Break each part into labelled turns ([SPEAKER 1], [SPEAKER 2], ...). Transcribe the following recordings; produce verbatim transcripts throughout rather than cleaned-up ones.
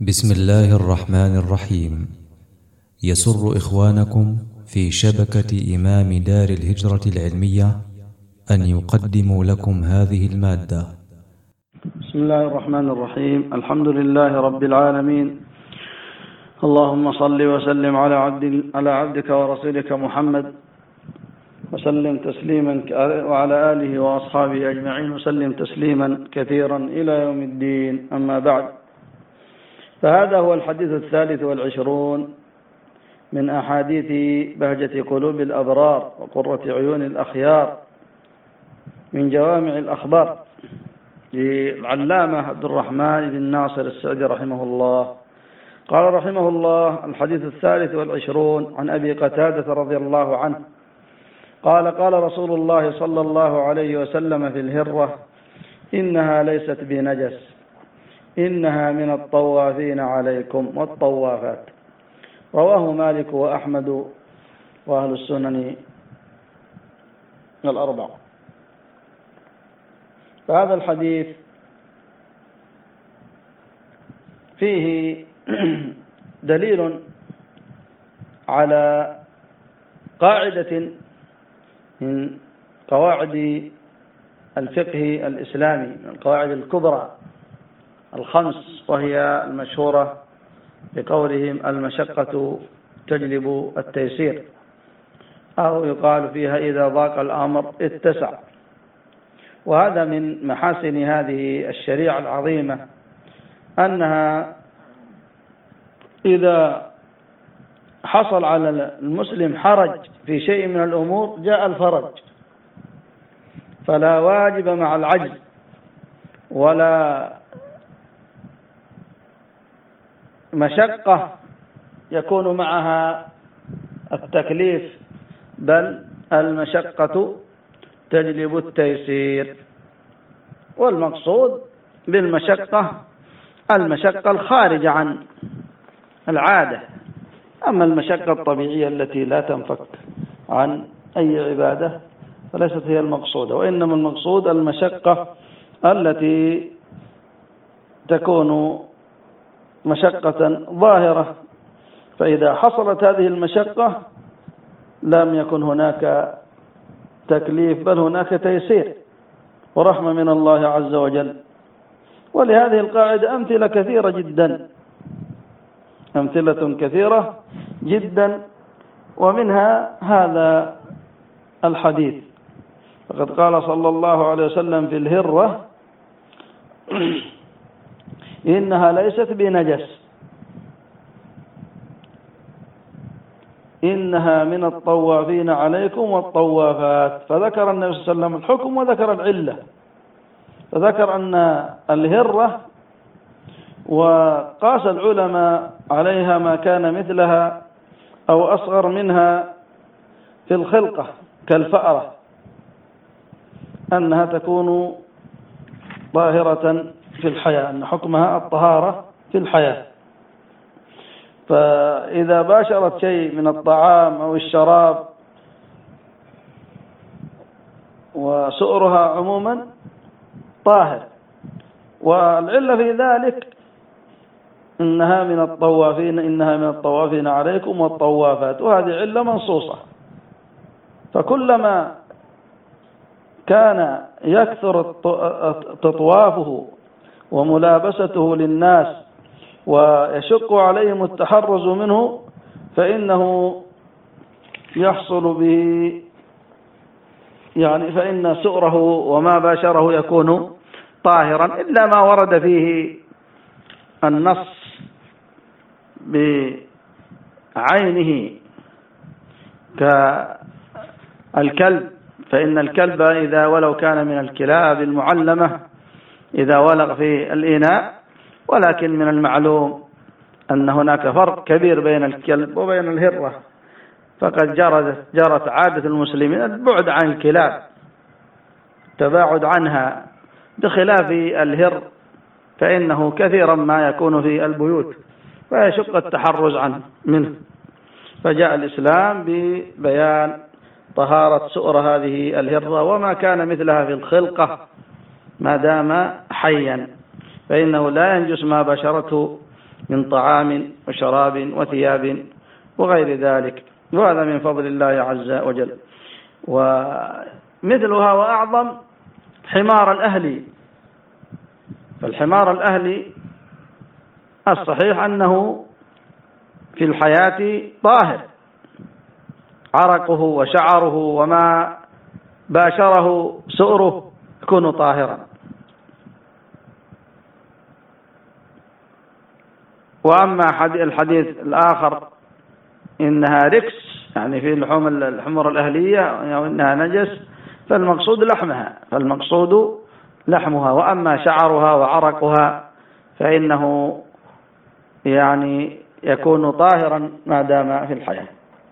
[SPEAKER 1] بسم الله الرحمن الرحيم. يسر إخوانكم في شبكة إمام دار الهجرة العلمية أن يقدموا لكم هذه المادة.
[SPEAKER 2] بسم الله الرحمن الرحيم. الحمد لله رب العالمين، اللهم صل وسلم على عبد على عبدك ورسولك محمد وسلم تسليما، وعلى آله وأصحابه أجمعين وسلم تسليما كثيرا إلى يوم الدين. أما بعد، فهذا هو الحديث الثالث والعشرون من أحاديث بهجة قلوب الأبرار وقرة عيون الأخيار من جوامع الأخبار للعلامة عبد الرحمن بن ناصر السعدي رحمه الله. قال رحمه الله: الحديث الثالث والعشرون عن أبي قتادة رضي الله عنه قال: قال رسول الله صلى الله عليه وسلم في الهرة: إنها ليست بنجس، إنها من الطوافين عليكم والطوافات. رواه مالك وأحمد وأهل السنن الأربعة. فهذا الحديث فيه دليل على قاعدة من قواعد الفقه الإسلامي، من القواعد الكبرى الخمس، وهي المشهورة بقولهم: المشقة تجلب التيسير، أو يقال فيها: إذا ضاق الأمر اتسع. وهذا من محاسن هذه الشريعة العظيمة، أنها إذا حصل على المسلم حرج في شيء من الأمور جاء الفرج، فلا واجب مع العجز ولا مشقة يكون معها التكليف، بل المشقة تجلب التيسير. والمقصود بالمشقة المشقة الخارجة عن العادة، أما المشقة الطبيعية التي لا تنفك عن أي عبادة فليست هي المقصودة، وإنما المقصود المشقة التي تكون مشقة ظاهرة، فإذا حصلت هذه المشقة لم يكن هناك تكليف، بل هناك تيسير ورحمة من الله عز وجل. ولهذه القاعدة أمثلة كثيرة جدا، أمثلة كثيرة جدا، ومنها هذا الحديث. فقد قال صلى الله عليه وسلم في الهرة: إنها ليست بنجس، إنها من الطوافين عليكم والطوافات. فذكر النبي صلى الله عليه وسلم الحكم وذكر العلة، فذكر أن الهرة، وقاس العلماء عليها ما كان مثلها أو أصغر منها في الخلقة كالفأرة، أنها تكون طاهرة في الحياة، أن حكمها الطهارة في الحياة. فإذا باشرت شيء من الطعام أو الشراب وسؤرها عموما طاهر، والعلة في ذلك إنها من الطوافين إنها من الطوافين عليكم والطوافات، وهذه علة منصوصة. فكلما كان يكثر تطوافه وملابسته للناس ويشق عليهم التحرز منه، فإنه يحصل به يعني فإن سؤره وما باشره يكون طاهرا، إلا ما ورد فيه النص بعينه كالكلب، فإن الكلب إذا ولو كان من الكلاب المعلمة إذا ولغ في الإناء، ولكن من المعلوم أن هناك فرق كبير بين الكلب وبين الهرة، فقد جرت, جرت عادة المسلمين البعد عن الكلاب، تباعد عنها، بخلاف الهر فإنه كثيرا ما يكون في البيوت ويشق التحرز عنه منه. فجاء الإسلام ببيان طهارة سؤر هذه الهرة وما كان مثلها في الخلقة ما دام حيا، فإنه لا ينجس ما بشرته من طعام وشراب وثياب وغير ذلك، وهذا من فضل الله عز وجل. ومثلها وأعظم حمار الأهلي. فالحمار الأهلي الصحيح أنه في الحياة طاهر، عرقه وشعره وما باشره سؤره يكون طاهرا. وأما الحديث الآخر إنها ركس، يعني في لحوم الحمر الأهلية أو إنها نجس، فالمقصود لحمها فالمقصود لحمها وأما شعرها وعرقها فإنه يعني يكون طاهرا ما دام في الحياة،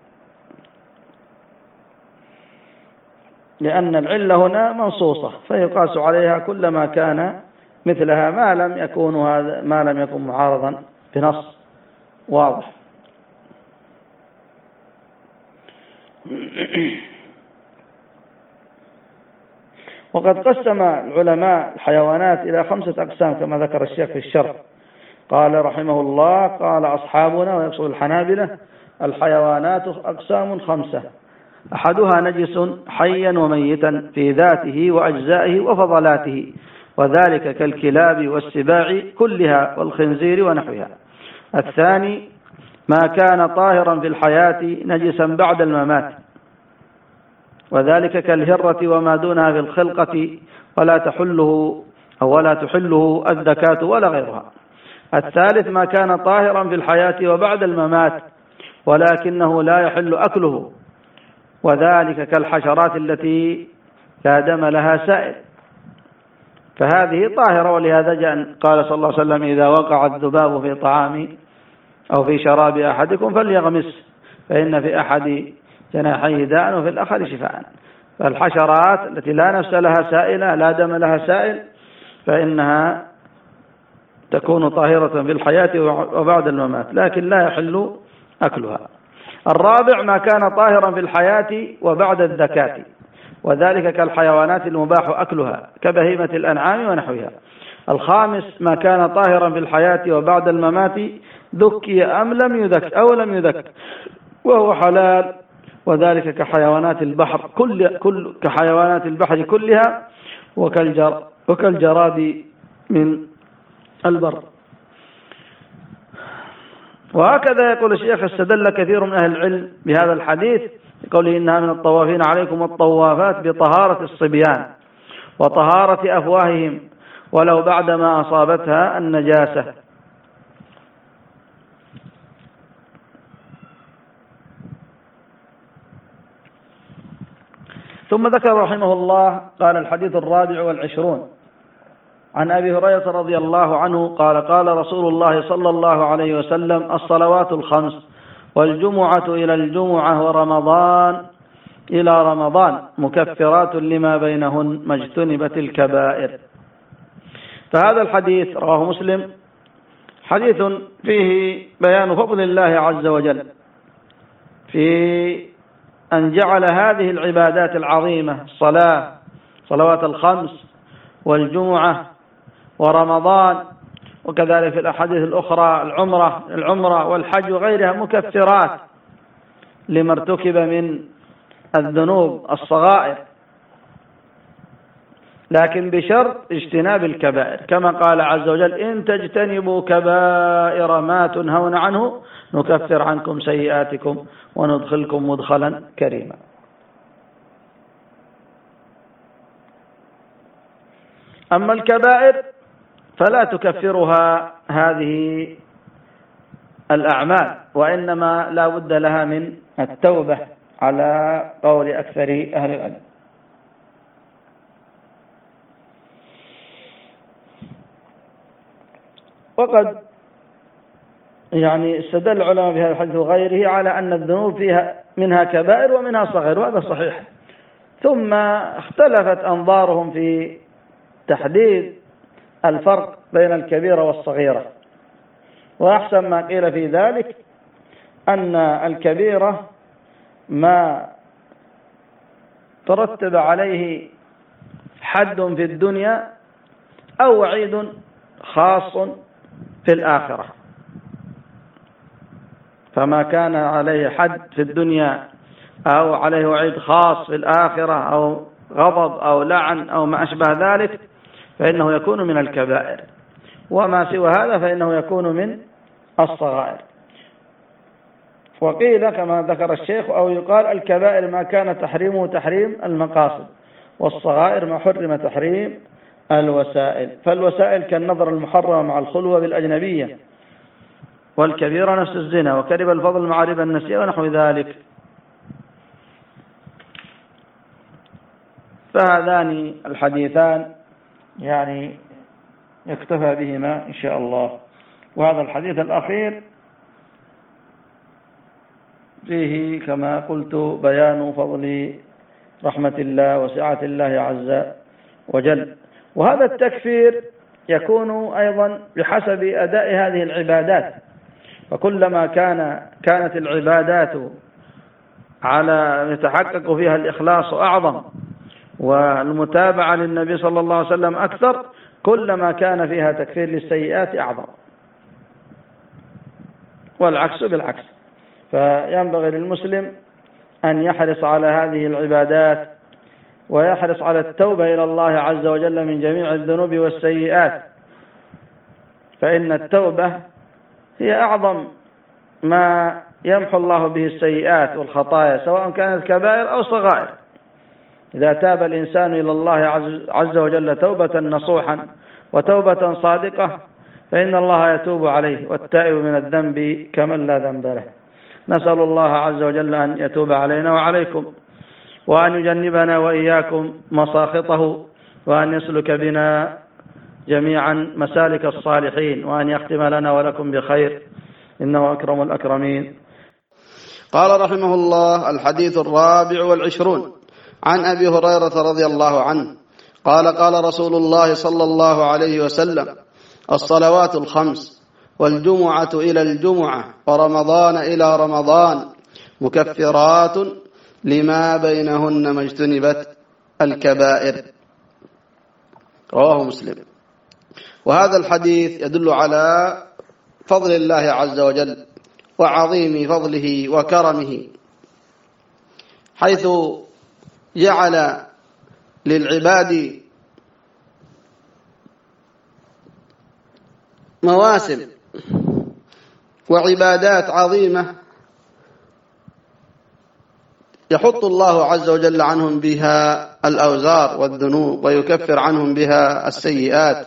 [SPEAKER 2] لأن العلة هنا منصوصة فيقاس عليها كلما كان مثلها ما لم يكون هذا ما لم يكن معارضا بنص واضح. وقد قسم العلماء الحيوانات إلى خمسة أقسام كما ذكر الشيخ في الشرح. قال رحمه الله: قال أصحابنا، ويقصد الحنابلة: الحيوانات أقسام خمسة، أحدها نجس حيا وميتا في ذاته وأجزائه وفضلاته، وذلك كالكلاب والسباع كلها والخنزير ونحوها. الثاني ما كان طاهرا في الحياة نجسا بعد الممات، وذلك كالهرة وما دونها في الخلقة ولا تحله أو ولا تحله الذكاة ولا غيرها. الثالث ما كان طاهرا في الحياة وبعد الممات ولكنه لا يحل أكله، وذلك كالحشرات التي لا دم لها سائل، فهذه طاهرة. ولهذا جاء قال صلى الله عليه وسلم: إذا وقع الذباب في طعام أو في شراب أحدكم فليغمس، فإن في أحد جناحيه داء وفي الآخر شفاء. فالحشرات التي لا نفس لها سائلة لا دم لها سائل فإنها تكون طاهرة في الحياة وبعد الممات، لكن لا يحل أكلها. الرابع ما كان طاهرا في الحياة وبعد الذكاة، وذلك كالحيوانات المباح أكلها كبهيمة الأنعام ونحوها. الخامس ما كان طاهرا في الحياة وبعد الممات ذكي أم لم يذك أو لم يذك وهو حلال، وذلك كحيوانات البحر كل كل كحيوانات البحر كلها وكالجر وكالجراد من البر. وهكذا يقول الشيخ: استدل كثير من أهل العلم بهذا الحديث بقوله: إنها من الطوافين عليكم والطوافات بطهارة الصبيان وطهارة أفواههم ولو بعدما أصابتها النجاسة. ثم ذكر رحمه الله قال: الحديث الرابع والعشرون عن أبي هريرة رضي الله عنه قال: قال رسول الله صلى الله عليه وسلم: الصلوات الخمس والجمعة إلى الجمعة ورمضان إلى رمضان مكفرات لما بينهن ما اجتنبت الكبائر. فهذا الحديث رواه مسلم، حديث فيه بيان فضل الله عز وجل في أن جعل هذه العبادات العظيمة الصلاة صلوات الخمس والجمعة ورمضان وكذلك في الأحاديث الأخرى العمرة العمرة والحج وغيرها مكفرات لما ارتكب من الذنوب الصغائر، لكن بشرط اجتناب الكبائر، كما قال عز وجل: إن تجتنبوا كبائر ما تنهون عنه نكفر عنكم سيئاتكم وندخلكم مدخلا كريما. أما الكبائر فلا تكفرها هذه الأعمال، وإنما لا بد لها من التوبة على قول أكثر أهل العلم. وقد يعني استدل العلماء بهذا الحديث وغيره على أن الذنوب فيها منها كبائر ومنها صغائر، وهذا صحيح. ثم اختلفت أنظارهم في تحديد الفرق بين الكبيرة والصغيرة، وأحسن ما قيل في ذلك أن الكبيرة ما ترتب عليه حد في الدنيا أو وعيد خاص في الآخرة، فما كان عليه حد في الدنيا أو عليه وعيد خاص في الآخرة أو غضب أو لعن أو ما أشبه ذلك فإنه يكون من الكبائر، وما سوى هذا فإنه يكون من الصغائر. وقيل كما ذكر الشيخ أو يقال الكبائر ما كان تحريمه تحريم المقاصد، والصغائر ما حرم تحريم الوسائل. فالوسائل كالنظر المحرم مع الخلوة بالأجنبية، والكبيرة نفس الزنا، وكرب الفضل مع ربا النسيئة ونحو ذلك. فهذان الحديثان يعني يكتفى بهما إن شاء الله. وهذا الحديث الأخير فيه كما قلت بيان فضل رحمة الله وسعة الله عز وجل. وهذا التكفير يكون أيضا بحسب أداء هذه العبادات، فكلما كان كانت العبادات على يتحقق فيها الإخلاص أعظم والمتابعة للنبي صلى الله عليه وسلم أكثر، كلما كان فيها تكفير للسيئات أعظم، والعكس بالعكس. فينبغي للمسلم أن يحرص على هذه العبادات ويحرص على التوبة إلى الله عز وجل من جميع الذنوب والسيئات، فإن التوبة هي أعظم ما يمحو الله به السيئات والخطايا سواء كانت كبائر أو صغائر. إذا تاب الإنسان إلى الله عز وجل توبة نصوحا وتوبة صادقة فإن الله يتوب عليه، والتائب من الذنب كمن لا ذنب له. نسأل الله عز وجل أن يتوب علينا وعليكم، وأن يجنبنا وإياكم مساخطه، وأن يسلك بنا جميعا مسالك الصالحين، وأن يختم لنا ولكم بخير، إنه أكرم الأكرمين.
[SPEAKER 3] قال رحمه الله: الحديث الرابع والعشرون عن أبي هريرة رضي الله عنه قال: قال رسول الله صلى الله عليه وسلم: الصلوات الخمس والجمعة إلى الجمعة ورمضان إلى رمضان مكفرات لما بينهن ما اجتنبت الكبائر. رواه مسلم. وهذا الحديث يدل على فضل الله عز وجل وعظيم فضله وكرمه، حيث جعل للعباد مواسم وعبادات عظيمة يحط الله عز وجل عنهم بها الأوزار والذنوب ويكفر عنهم بها السيئات،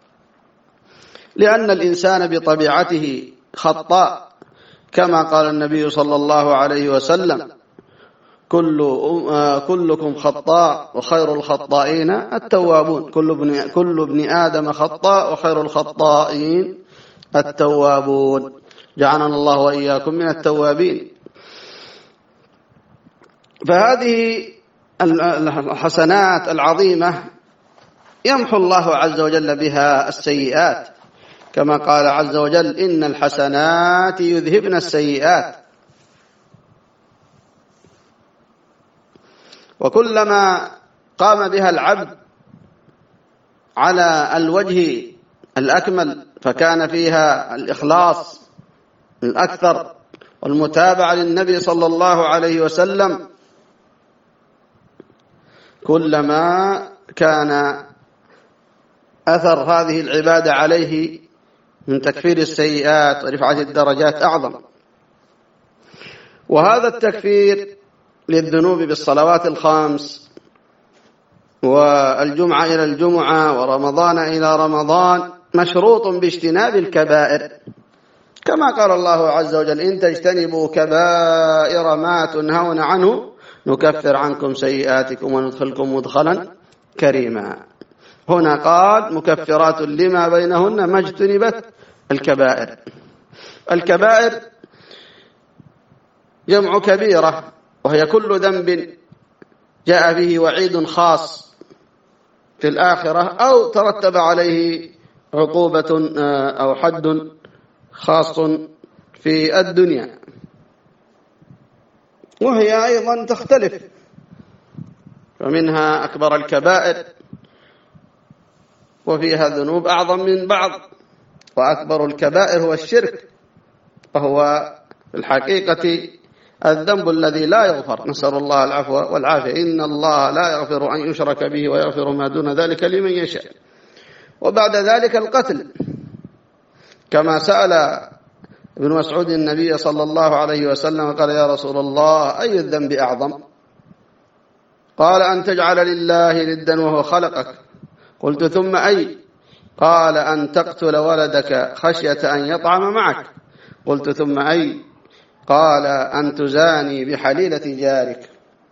[SPEAKER 3] لأن الإنسان بطبيعته خطاء، كما قال النبي صلى الله عليه وسلم: كل كلكم خطاء وخير الخطائين التوابون. كل ابن كل ابن آدم خطاء وخير الخطائين التوابون. جعلنا الله وإياكم من التوابين. فهذه الحسنات العظيمة يمحو الله عز وجل بها السيئات، كما قال عز وجل: إن الحسنات يذهبن السيئات. وكلما قام بها العبد على الوجه الأكمل فكان فيها الإخلاص الأكثر والمتابعة للنبي صلى الله عليه وسلم، كلما كان أثر هذه العبادة عليه من تكفير السيئات ورفعة الدرجات أعظم. وهذا التكفير للذنوب بالصلوات الخمس والجمعة إلى الجمعة ورمضان إلى رمضان مشروط باجتناب الكبائر، كما قال الله عز وجل: إن تجتنبوا كبائر ما تنهون عنه نكفر عنكم سيئاتكم وندخلكم مدخلا كريما. هنا قال: مكفرات لما بينهن ما اجتنبت الكبائر. الكبائر جمع كبيرة، وهي كل ذنب جاء به وعيد خاص في الآخرة أو ترتب عليه عقوبة أو حد خاص في الدنيا، وهي أيضا تختلف، فمنها أكبر الكبائر وفيها ذنوب أعظم من بعض، وأكبر الكبائر هو الشرك، وهو في الحقيقة الذنب الذي لا يغفر، نسأل الله العفو والعافية. إن الله لا يغفر أن يشرك به ويغفر ما دون ذلك لمن يشاء. وبعد ذلك القتل، كما سأل ابن مسعود النبي صلى الله عليه وسلم قال: يا رسول الله أي الذنب أعظم؟ قال: أن تجعل لله ندا وهو خلقك. قلت: ثم أي؟ قال: أن تقتل ولدك خشية أن يطعم معك. قلت: ثم أي؟ قال: أن تزاني بحليلة جارك.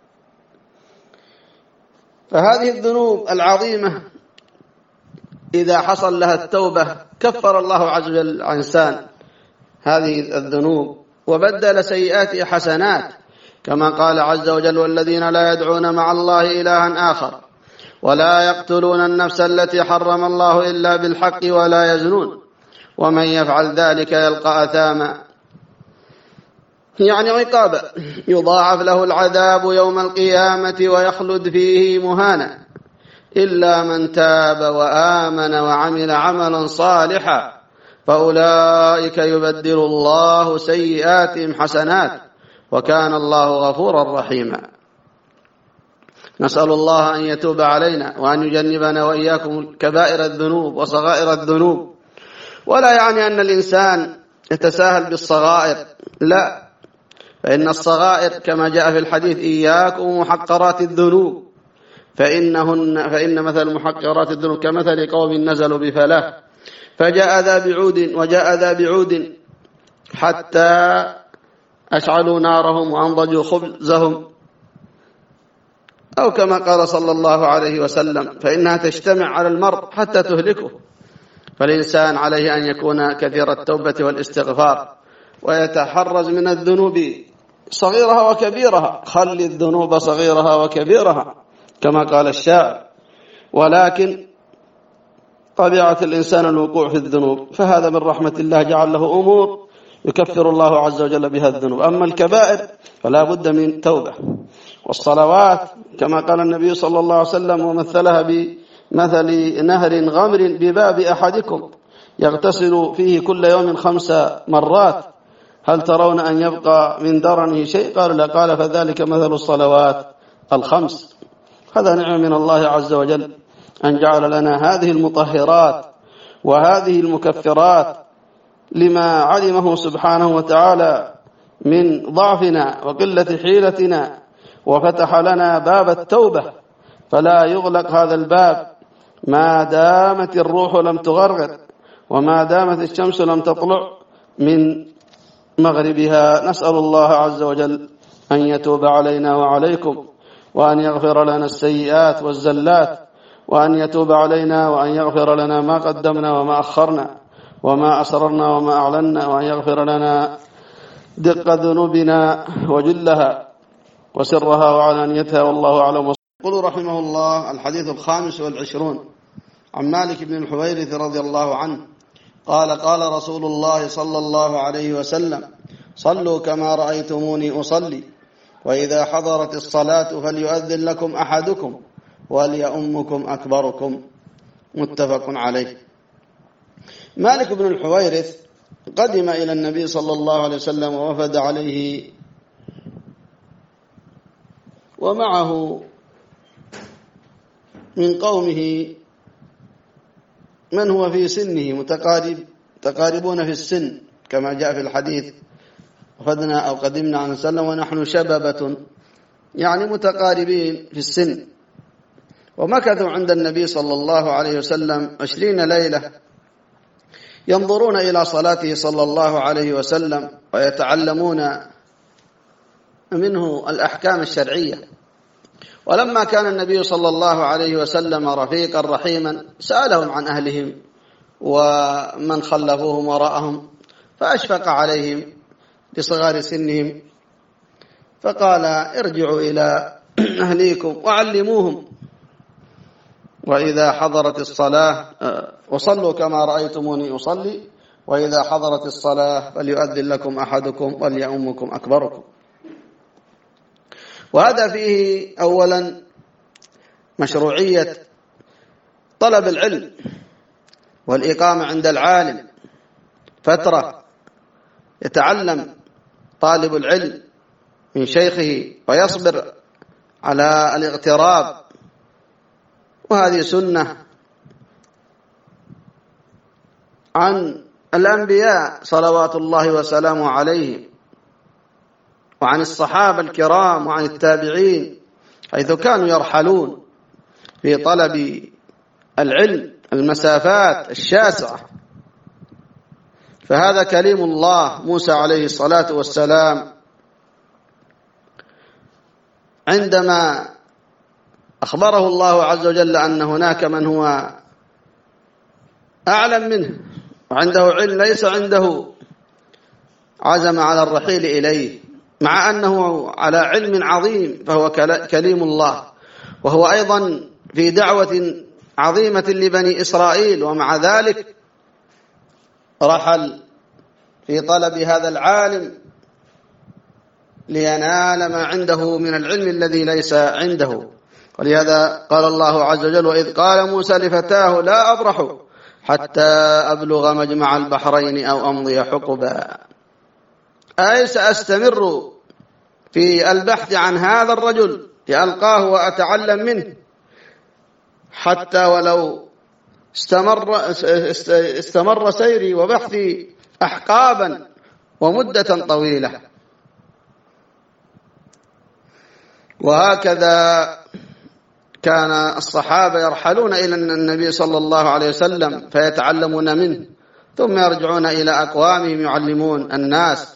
[SPEAKER 3] فهذه الذنوب العظيمة إذا حصل لها التوبة كفر الله عز وجل عن إنسان هذه الذنوب وبدل سيئات حسنات، كما قال عز وجل: والذين لا يدعون مع الله إلها آخر ولا يقتلون النفس التي حرم الله إلا بالحق ولا يزنون ومن يفعل ذلك يلقى أثاما، يعني عقابا، يضاعف له العذاب يوم القيامة ويخلد فيه مهانا إلا من تاب وآمن وعمل عملا صالحا فأولئك يبدل الله سيئاتهم حسنات وكان الله غفورا رحيما. نسأل الله أن يتوب علينا وأن يجنبنا وإياكم كبائر الذنوب وصغائر الذنوب. ولا يعني أن الإنسان يتساهل بالصغائر، لا، فإن الصغائر كما جاء في الحديث: إياكم محقرات الذنوب فإنهن فإن مثل محقرات الذنوب كمثل قوم نزلوا بفلاة فجاء ذا بعود وجاء ذا بعود حتى أشعلوا نارهم وأنضجوا خبزهم، أو كما قال صلى الله عليه وسلم: فإنها تجتمع على المرء حتى تهلكه. فالإنسان عليه أن يكون كثير التوبة والاستغفار ويتحرز من الذنوب صغيرها وكبيرها، خل الذنوب صغيرها وكبيرها كما قال الشاعر. ولكن طبيعة الإنسان الوقوع في الذنوب، فهذا من رحمة الله جعل له أمور يكفر الله عز وجل بها الذنوب. أما الكبائر فلا بد من توبة. والصلوات كما قال النبي صلى الله عليه وسلم ومثلها بمثل نهر غمر بباب أحدكم يغتسل فيه كل يوم خمس مرات هل ترون أن يبقى من درنه شيء؟ قالوا لا. قال: فذلك مثل الصلوات الخمس. هذا نعم من الله عز وجل أن جعل لنا هذه المطهرات وهذه المكفرات لما علمه سبحانه وتعالى من ضعفنا وقلة حيلتنا، وفتح لنا باب التوبة، فلا يغلق هذا الباب ما دامت الروح لم تغرغر وما دامت الشمس لم تطلع من مغربها. نسأل الله عز وجل أن يتوب علينا وعليكم وأن يغفر لنا السيئات والزلات، وأن يتوب علينا وأن يغفر لنا ما قدمنا وما أخرنا وما أسررنا وما أعلنا، وأن يغفر لنا دق ذنوبنا وجلها وسرها وعلانيتها، والله أعلم. يقول رحمه الله: الحديث الخامس والعشرون عن مالك بن الحويرث رضي الله عنه قال: قال رسول الله صلى الله عليه وسلم: صلوا كما رأيتموني أصلي، وإذا حضرت الصلاة فليؤذن لكم أحدكم وليؤمكم أكبركم. متفق عليه. مالك بن الحويرث قدم إلى النبي صلى الله عليه وسلم ووفد عليه ومعه من قومه من هو في سنه متقارب تقاربون في السن كما جاء في الحديث: وفدنا أو قدمنا عن وسلم ونحن شبابة، يعني متقاربين في السن. ومكثوا عند النبي صلى الله عليه وسلم عشرين ليلة ينظرون إلى صلاته صلى الله عليه وسلم ويتعلمون منه الأحكام الشرعية. ولما كان النبي صلى الله عليه وسلم رفيقا رحيما سألهم عن أهلهم ومن خلفوهم وراءهم، فأشفق عليهم لصغار سنهم فقال: ارجعوا إلى أهليكم وعلموهم، وإذا حضرت الصلاة وصلوا كما رأيتموني أصلي، وإذا حضرت الصلاة فليؤذن لكم أحدكم وليؤمكم أكبركم. وهذا فيه أولا مشروعية طلب العلم والإقامة عند العالم فترة يتعلم طالب العلم من شيخه ويصبر على الاغتراب، وهذه سنة عن الأنبياء صلوات الله وسلامه عليهم، وعن الصحابة الكرام، وعن التابعين، حيث كانوا يرحلون في طلب العلم المسافات الشاسعة. فهذا كليم الله موسى عليه الصلاة والسلام عندما أخبره الله عز وجل أن هناك من هو أعلم منه وعنده علم ليس عنده، عزم على الرحيل إليه مع أنه على علم عظيم، فهو كليم الله، وهو أيضا في دعوة عظيمة لبني إسرائيل، ومع ذلك رحل في طلب هذا العالم لينال ما عنده من العلم الذي ليس عنده. ولهذا قال الله عز وجل: وإذ قال موسى لفتاه لا أبرح حتى أبلغ مجمع البحرين أو أمضي حقبا، أي سأستمر في البحث عن هذا الرجل لألقاه وأتعلم منه، حتى ولو استمر, استمر سيري وبحثي أحقابا ومدة طويلة. وهكذا كان الصحابة يرحلون إلى النبي صلى الله عليه وسلم فيتعلمون منه، ثم يرجعون إلى أقوامهم يعلمون الناس.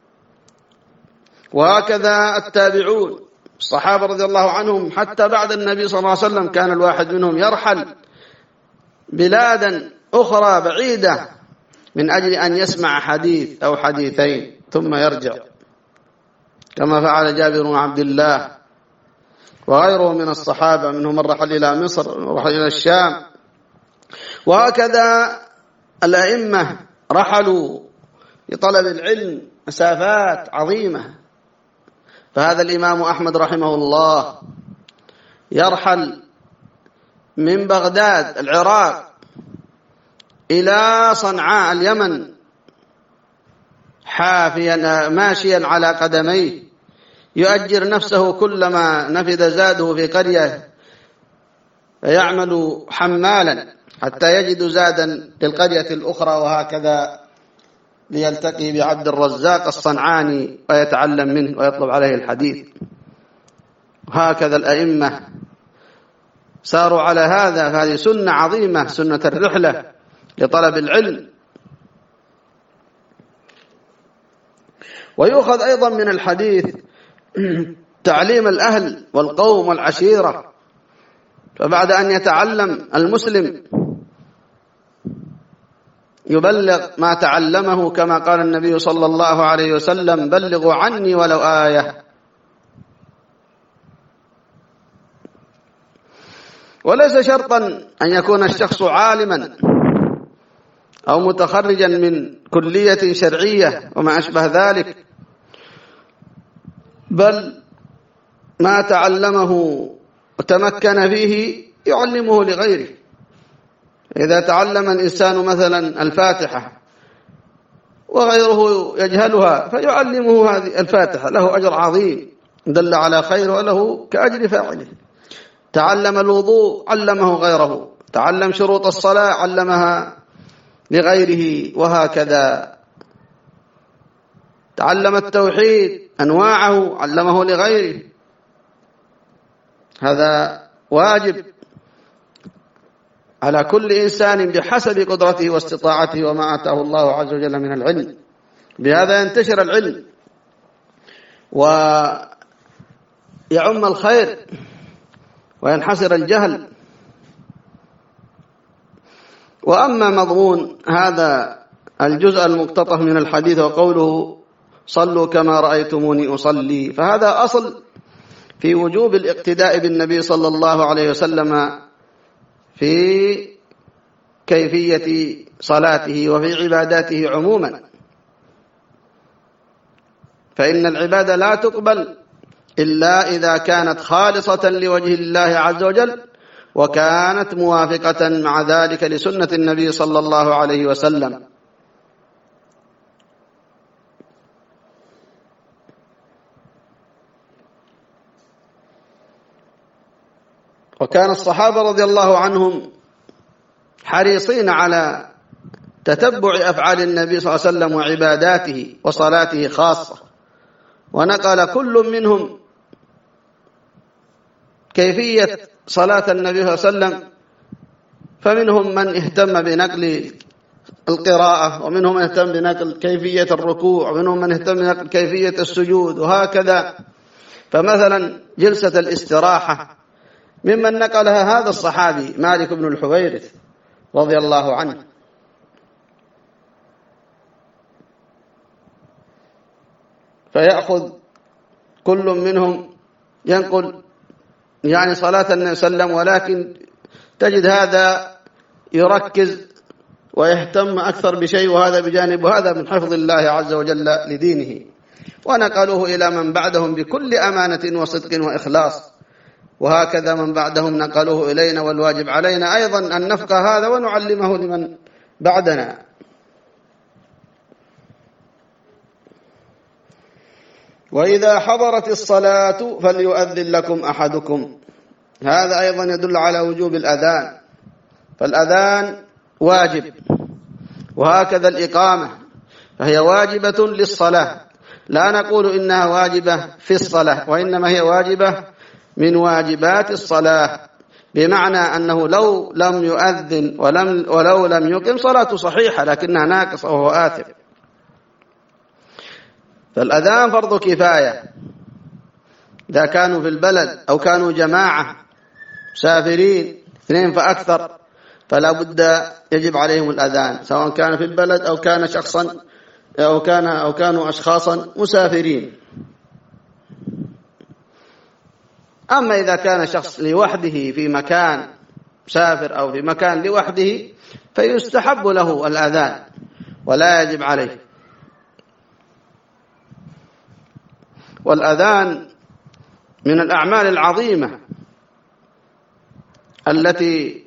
[SPEAKER 3] وهكذا التابعون الصحابة رضي الله عنهم حتى بعد النبي صلى الله عليه وسلم كان الواحد منهم يرحل بلادا أخرى بعيدة من أجل أن يسمع حديث أو حديثين ثم يرجع، كما فعل جابر بن عبد الله وغيره من الصحابة، منهم من رحل إلى مصر ورحل إلى الشام. وهكذا الأئمة رحلوا لطلب العلم مسافات عظيمة. فهذا الإمام أحمد رحمه الله يرحل من بغداد العراق إلى صنعاء اليمن حافيا ماشيا على قدميه، يؤجر نفسه كلما نفد زاده في قرية فيعمل حمالا حتى يجد زادا للقرية الأخرى، وهكذا ليلتقي بعبد الرزاق الصنعاني ويتعلم منه ويطلب عليه الحديث. هكذا الأئمة ساروا على هذا، فهذه سنة عظيمة، سنة الرحلة لطلب العلم. ويؤخذ أيضا من الحديث تعليم الأهل والقوم والعشيرة، فبعد أن يتعلم المسلم يبلغ ما تعلمه، كما قال النبي صلى الله عليه وسلم: بلغوا عني ولو آية. وليس شرطا أن يكون الشخص عالما أو متخرجا من كلية شرعية وما أشبه ذلك، بل ما تعلمه وتمكن فيه يعلمه لغيره. إذا تعلم الإنسان مثلا الفاتحة وغيره يجهلها فيعلمه هذه الفاتحة، له أجر عظيم، دل على خير وله كأجر فاعله. تعلم الوضوء علمه غيره، تعلم شروط الصلاة علمها لغيره، وهكذا تعلم التوحيد أنواعه علمه لغيره. هذا واجب على كل إنسان بحسب قدرته واستطاعته وما آتاه الله عز وجل من العلم. بهذا ينتشر العلم ويعم الخير وينحسر الجهل. وأما مضمون هذا الجزء المقتطف من الحديث وقوله صلوا كما رأيتموني أصلي، فهذا أصل في وجوب الاقتداء بالنبي صلى الله عليه وسلم في كيفية صلاته وفي عباداته عموما، فإن العبادة لا تقبل إلا إذا كانت خالصة لوجه الله عز وجل وكانت موافقة مع ذلك لسنة النبي صلى الله عليه وسلم. وكان الصحابة رضي الله عنهم حريصين على تتبع أفعال النبي صلى الله عليه وسلم وعباداته وصلاته خاصة، ونقل كل منهم كيفية صلاة النبي صلى الله عليه وسلم، فمنهم من اهتم بنقل القراءة، ومنهم من اهتم بنقل كيفية الركوع، ومنهم من اهتم بنقل كيفية السجود، وهكذا. فمثلا جلسة الاستراحة ممن نقلها هذا الصحابي مالك بن الحويرث رضي الله عنه. فيأخذ كل منهم ينقل يعني صلاة النبي صلى الله عليه وسلم، ولكن تجد هذا يركز ويهتم أكثر بشيء وهذا بجانب، وهذا من حفظ الله عز وجل لدينه. ونقلوه إلى من بعدهم بكل أمانة وصدق وإخلاص، وهكذا من بعدهم نقلوه إلينا، والواجب علينا أيضا أن نفقه هذا ونعلمه لمن بعدنا. وإذا حضرت الصلاة فليؤذن لكم أحدكم، هذا أيضا يدل على وجوب الأذان، فالأذان واجب، وهكذا الإقامة فهي واجبة للصلاة، لا نقول إنها واجبة في الصلاة، وإنما هي واجبة من واجبات الصلاة، بمعنى أنه لو لم يؤذن ولم ولو لم يقم صلاة صحيحة لكنها ناقصة وهو آثم. فالأذان فرض كفاية إذا كانوا في البلد أو كانوا جماعة مسافرين اثنين فأكثر، فلا بد يجب عليهم الأذان، سواء كان في البلد أو كان شخصا أو كان أو كانوا أشخاصا مسافرين. أما إذا كان شخص لوحده في مكان مسافر أو في مكان لوحده فيستحب له الأذان ولا يجب عليه. والأذان من الأعمال العظيمة التي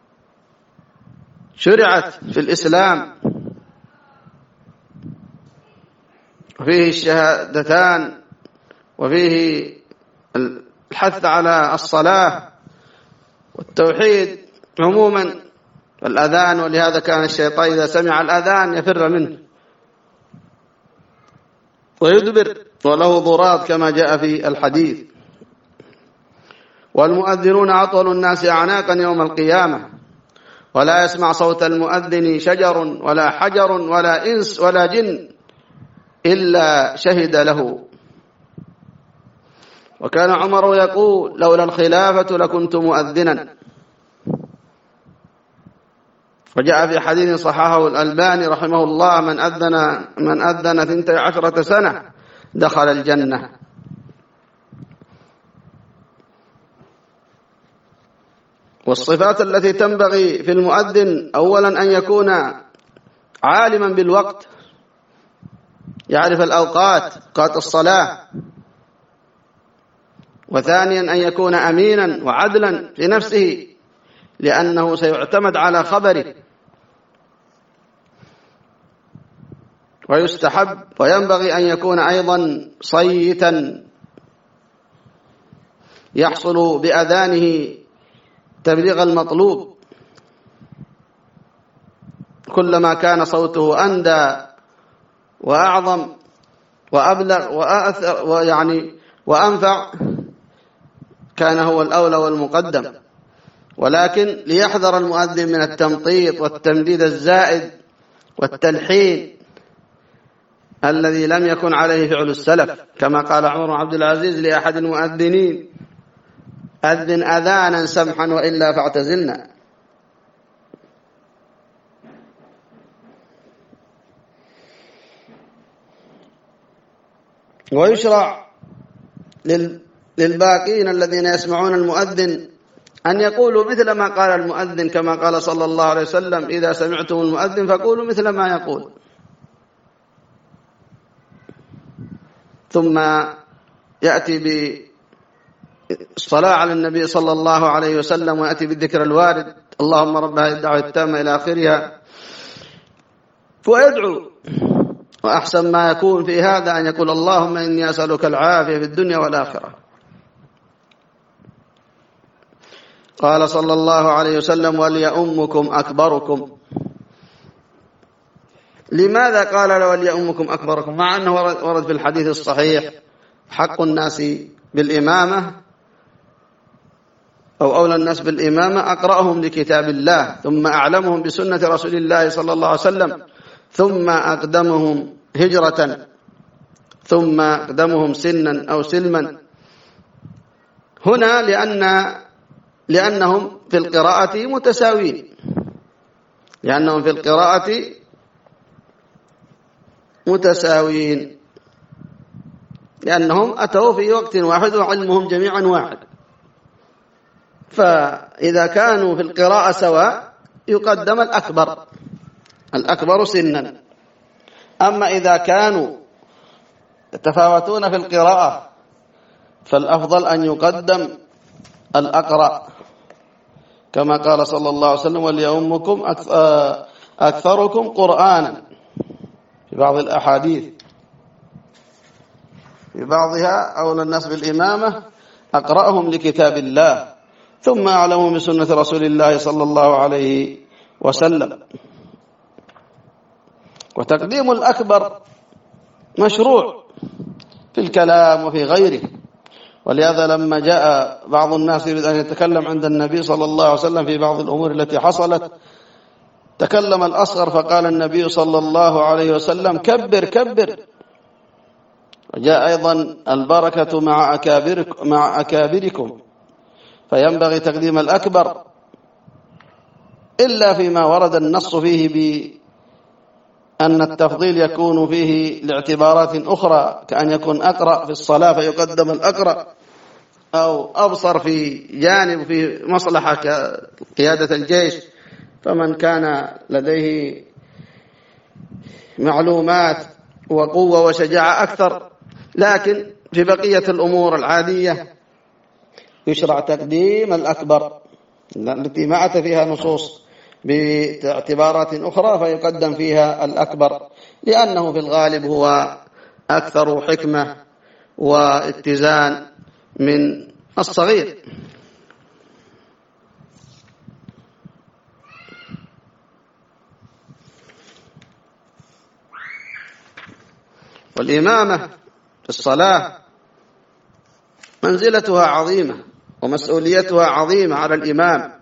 [SPEAKER 3] شرعت في الإسلام، وفيه الشهادتان، وفيه الحث على الصلاة والتوحيد عموما. الأذان، ولهذا كان الشيطان إذا سمع الأذان يفر منه ويدبر وله ضراد كما جاء في الحديث. والمؤذنون أطول الناس أعناقا يوم القيامة، ولا يسمع صوت المؤذن شجر ولا حجر ولا إنس ولا جن إلا شهد له. وكان عمر يقول لولا الخلافة لكنت مؤذنا. وجاء في حديث صححه الألباني رحمه الله من أذن من أذن ثنتي عشرة سنة دخل الجنة. والصفات التي تنبغي في المؤذن أولا أن يكون عالما بالوقت، يعرف الأوقات أوقات الصلاة. وثانيا أن يكون أمينا وعدلا في نفسه، لأنه سيعتمد على خبره. ويستحب وينبغي أن يكون أيضا صيتا، يحصل بأذانه تبليغ المطلوب. كلما كان صوته أندى وأعظم وأبلغ وأثر ويعني وأنفع كان هو الأولى والمقدم. ولكن ليحذر المؤذن من التمطيط والتمديد الزائد والتلحين الذي لم يكن عليه فعل السلف، كما قال عمر بن عبد العزيز لأحد المؤذنين أذن أذانا سمحا وإلا فاعتزلنا. ويشرع للباقين الذين يسمعون المؤذن أن يقولوا مثل ما قال المؤذن، كما قال صلى الله عليه وسلم إذا سمعتم المؤذن فقولوا مثل ما يقول. ثم يأتي بالصلاة على النبي صلى الله عليه وسلم، ويأتي بالذكر الوارد اللهم رب هذه الدعوة التامة إلى آخرها، ويدعو. وأحسن ما يكون في هذا أن يقول اللهم إني أسألك العافية في الدنيا والآخرة. قال صلى الله عليه وسلم وليؤمكم أكبركم. لماذا قال وليؤمكم أكبركم مع أنه ورد في الحديث الصحيح حق الناس بالإمامة أو أولى الناس بالإمامة أقرأهم لكتاب الله ثم أعلمهم بسنة رسول الله صلى الله عليه وسلم ثم أقدمهم هجرة ثم أقدمهم سنا أو سلما. هنا لأن لأنهم في القراءة متساوين لأنهم في القراءة متساوين لأنهم أتوا في وقت واحد وعلمهم جميعا واحد. فإذا كانوا في القراءة سواء يقدم الأكبر الأكبر سنا. أما إذا كانوا يتفاوتون في القراءة فالأفضل أن يقدم الأقرأ كما قال صلى الله عليه وسلم وليؤمكم أكثركم قرآنا في بعض الأحاديث. في بعضها أولى الناس بالإمامة أقرأهم لكتاب الله ثم أعلمهم بسنة رسول الله صلى الله عليه وسلم. وتقديم الأكبر مشروع في الكلام وفي غيره. ولهذا لما جاء بعض الناس يريد أن يتكلم عند النبي صلى الله عليه وسلم في بعض الأمور التي حصلت تكلم الأصغر فقال النبي صلى الله عليه وسلم كبر كبر. وجاء أيضا البركة مع أكابركم, مع أكابركم فينبغي تقديم الأكبر إلا فيما ورد النص فيه بأن التفضيل يكون فيه لاعتبارات أخرى كأن يكون أقرأ في الصلاة فيقدم الأقرأ أو أبصر في جانب في مصلحة كقيادة الجيش فمن كان لديه معلومات وقوة وشجاعة أكثر. لكن في بقية الأمور العادية يشرع تقديم الأكبر التي ما أتى فيها نصوص باعتبارات أخرى فيقدم فيها الأكبر لأنه في الغالب هو أكثر حكمة واتزان من الصغير. والإمامة في الصلاة منزلتها عظيمة ومسؤوليتها عظيمة على الإمام.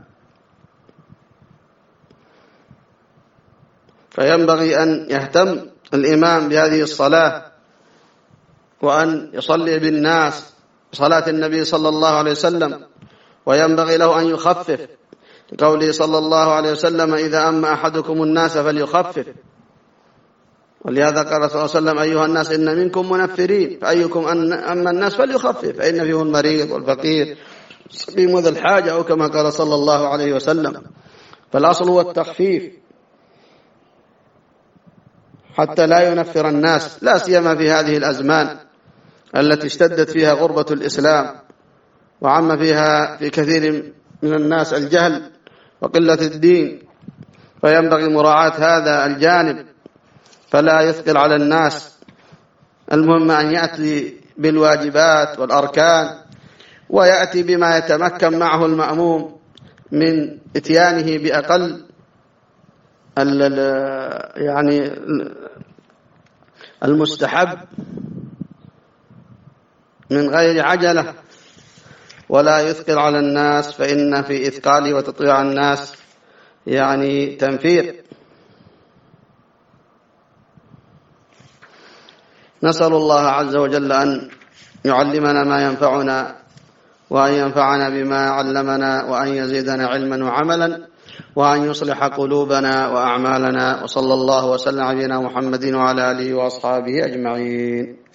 [SPEAKER 3] فينبغي أن يهتم الإمام بهذه الصلاة وأن يصلي بالناس صلاة النبي صلى الله عليه وسلم. وينبغي له أن يخفف لقوله صلى الله عليه وسلم إذا أما أحدكم الناس فليخفف. ولهذا قال صلى الله عليه وسلم أيها الناس إن منكم منفرين فأيكم أما الناس فليخفف فإن فيهم المريض والفقير السقيم وذا الحاجة أو كما قال صلى الله عليه وسلم. فالأصل هو التخفيف حتى لا ينفر الناس لا سيما في هذه الأزمان التي اشتدت فيها غربة الإسلام وعم فيها في كثير من الناس الجهل وقلة الدين. فينبغي مراعاة هذا الجانب فلا يثقل على الناس. المهم أن يأتي بالواجبات والأركان ويأتي بما يتمكن معه المأموم من إتيانه بأقل يعني المستحب من غير عجلة ولا يثقل على الناس فإن في إثقاله وتطيع الناس يعني تنفير. نسأل الله عز وجل أن يعلمنا ما ينفعنا وأن ينفعنا بما علمنا وأن يزيدنا علما وعملا وأن يصلح قلوبنا وأعمالنا. وصلى الله وسلم على نبينا محمد وعلى آله وأصحابه أجمعين.